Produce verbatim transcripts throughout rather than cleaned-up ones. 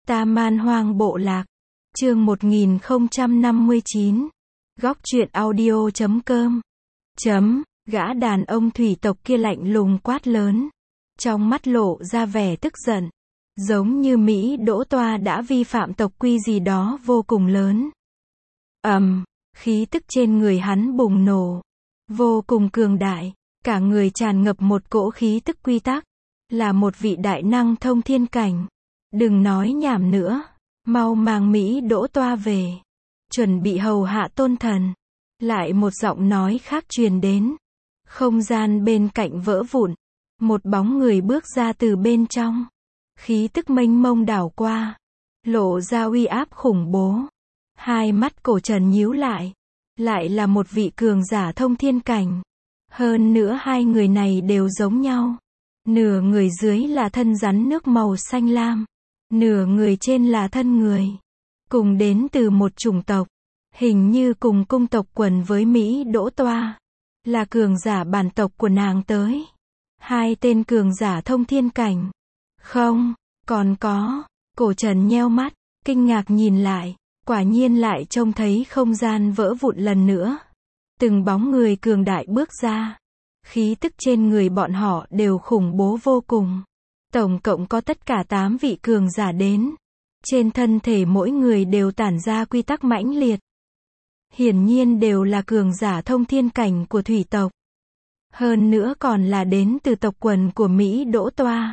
Ta Man Hoang Bộ Lạc. Chương một nghìn không trăm năm mươi chín. Góc truyện audio chấm com. Chấm, gã đàn ông thủy tộc kia lạnh lùng quát lớn. Trong mắt lộ ra vẻ tức giận. Giống như Mỹ Đỗ Toa đã vi phạm tộc quy gì đó vô cùng lớn. ầm, khí tức trên người hắn bùng nổ. Vô cùng cường đại. Cả người tràn ngập một cỗ khí tức quy tắc. Là một vị đại năng thông thiên cảnh. Đừng nói nhảm nữa. Mau mang Mỹ Đỗ Toa về. Chuẩn bị hầu hạ tôn thần. Lại một giọng nói khác truyền đến. Không gian bên cạnh vỡ vụn. Một bóng người bước ra từ bên trong. Khí tức mênh mông đảo qua. Lộ ra uy áp khủng bố. Hai mắt cổ trần nhíu lại. Lại là một vị cường giả thông thiên cảnh. Hơn nữa hai người này đều giống nhau. Nửa người dưới là thân rắn nước màu xanh lam. Nửa người trên là thân người. Cùng đến từ một chủng tộc. Hình như cùng cung tộc quần với Mỹ Đỗ Toa. Là cường giả bản tộc của nàng tới. Hai tên cường giả thông thiên cảnh. Không, còn có. Cổ trần nheo mắt, kinh ngạc nhìn lại. Quả nhiên lại trông thấy không gian vỡ vụn lần nữa. Từng bóng người cường đại bước ra. Khí tức trên người bọn họ đều khủng bố vô cùng. Tổng cộng có tất cả tám vị cường giả đến. Trên thân thể mỗi người đều tản ra quy tắc mãnh liệt. Hiển nhiên đều là cường giả thông thiên cảnh của thủy tộc. Hơn nữa còn là đến từ tộc quần của Mỹ Đỗ Toa.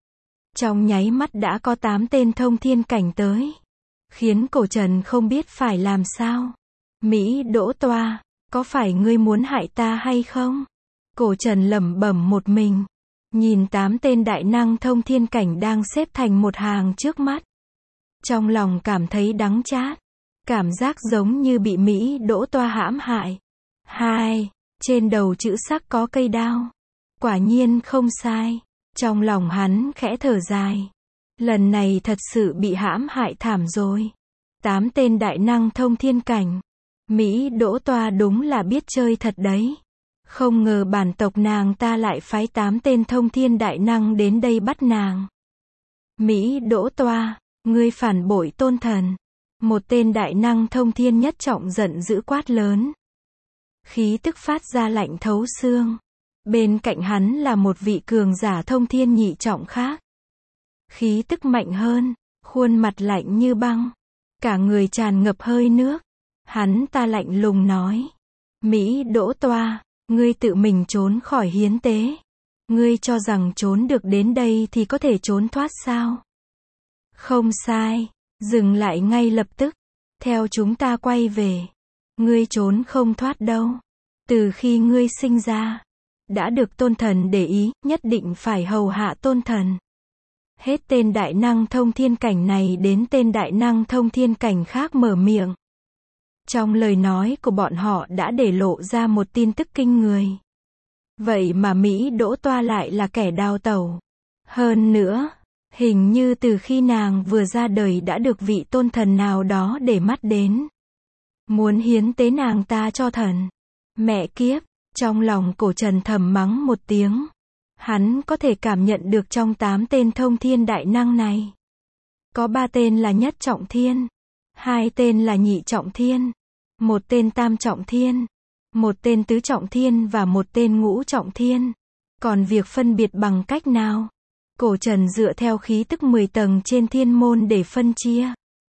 Trong nháy mắt đã có tám tên thông thiên cảnh tới. Khiến cổ trần không biết phải làm sao. Mỹ Đỗ Toa, có phải ngươi muốn hại ta hay không? Cổ trần lẩm bẩm một mình. Nhìn tám tên đại năng thông thiên cảnh đang xếp thành một hàng trước mắt. Trong lòng cảm thấy đắng chát. Cảm giác giống như bị Mỹ Đỗ Toa hãm hại. Hai, trên đầu chữ sắc có cây đao. Quả nhiên không sai. Trong lòng hắn khẽ thở dài. Lần này thật sự bị hãm hại thảm rồi. Tám tên đại năng thông thiên cảnh. Mỹ Đỗ Toa đúng là biết chơi thật đấy. Không ngờ bản tộc nàng ta lại phái tám tên thông thiên đại năng đến đây bắt nàng. Mỹ Đỗ Toa, ngươi phản bội tôn thần. Một tên đại năng thông thiên nhất trọng giận dữ quát lớn. Khí tức phát ra lạnh thấu xương. Bên cạnh hắn là một vị cường giả thông thiên nhị trọng khác. Khí tức mạnh hơn, khuôn mặt lạnh như băng. Cả người tràn ngập hơi nước. Hắn ta lạnh lùng nói. Mỹ Đỗ Toa, ngươi tự mình trốn khỏi hiến tế. Ngươi cho rằng trốn được đến đây thì có thể trốn thoát sao? Không sai, dừng lại ngay lập tức. Theo chúng ta quay về. Ngươi trốn không thoát đâu. Từ khi ngươi sinh ra, đã được tôn thần để ý, nhất định phải hầu hạ tôn thần. Hết tên đại năng thông thiên cảnh này đến tên đại năng thông thiên cảnh khác mở miệng. Trong lời nói của bọn họ đã để lộ ra một tin tức kinh người. Vậy mà Mỹ Đỗ Toa lại là kẻ đào tẩu. Hơn nữa, hình như từ khi nàng vừa ra đời đã được vị tôn thần nào đó để mắt đến. Muốn hiến tế nàng ta cho thần. Mẹ kiếp, trong lòng cổ trần thầm mắng một tiếng. Hắn có thể cảm nhận được trong tám tên thông thiên đại năng này. Có ba tên là nhất trọng thiên. Hai tên là nhị trọng thiên. Một tên tam trọng thiên. Một tên tứ trọng thiên và một tên ngũ trọng thiên. Còn việc phân biệt bằng cách nào? Cổ trần dựa theo khí tức mười tầng trên thiên môn để phân chia.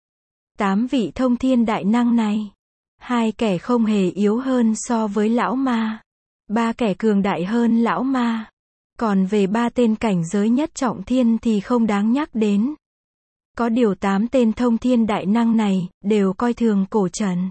Tám vị thông thiên đại năng này. Hai kẻ không hề yếu hơn so với lão ma. Ba kẻ cường đại hơn lão ma. Còn về ba tên cảnh giới nhất trọng thiên thì không đáng nhắc đến. Có điều tám tên thông thiên đại năng này, đều coi thường cổ trần.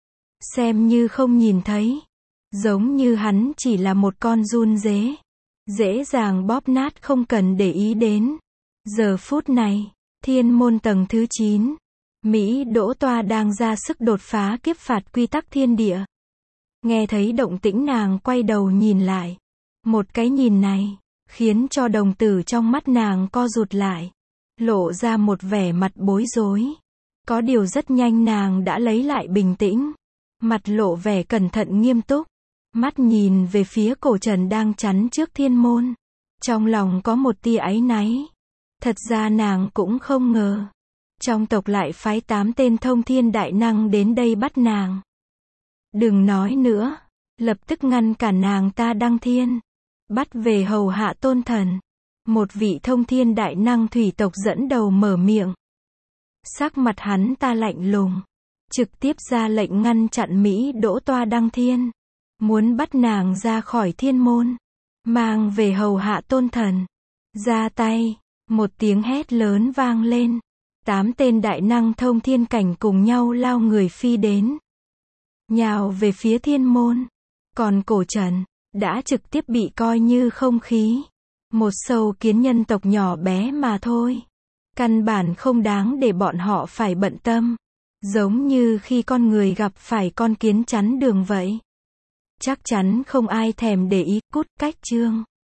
Xem như không nhìn thấy. Giống như hắn chỉ là một con giun dế. Dễ dàng bóp nát không cần để ý đến. Giờ phút này, thiên môn tầng thứ chín. Mỹ Đỗ Toa đang ra sức đột phá kiếp phạt quy tắc thiên địa. Nghe thấy động tĩnh nàng quay đầu nhìn lại. Một cái nhìn này, khiến cho đồng tử trong mắt nàng co rụt lại. Lộ ra một vẻ mặt bối rối. Có điều rất nhanh nàng đã lấy lại bình tĩnh. Mặt lộ vẻ cẩn thận nghiêm túc. Mắt nhìn về phía cổ trần đang chắn trước thiên môn. Trong lòng có một tia áy náy. Thật ra nàng cũng không ngờ. trong tộc lại phái tám tên thông thiên đại năng đến đây bắt nàng. Đừng nói nữa, lập tức ngăn cản nàng ta đăng thiên, bắt về hầu hạ tôn thần. Một vị thông thiên đại năng thủy tộc dẫn đầu mở miệng. Sắc mặt hắn ta lạnh lùng, trực tiếp ra lệnh ngăn chặn Mỹ Đỗ Toa đăng thiên, muốn bắt nàng ra khỏi thiên môn, mang về hầu hạ tôn thần. Ra tay, một tiếng hét lớn vang lên, tám tên đại năng thông thiên cảnh cùng nhau lao người phi đến, nhào về phía thiên môn. Còn cổ trần, đã trực tiếp bị coi như không khí. Một sâu kiến nhân tộc nhỏ bé mà thôi. Căn bản không đáng để bọn họ phải bận tâm. Giống như khi con người gặp phải con kiến chắn đường vậy. Chắc chắn không ai thèm để ý, cút cách chương.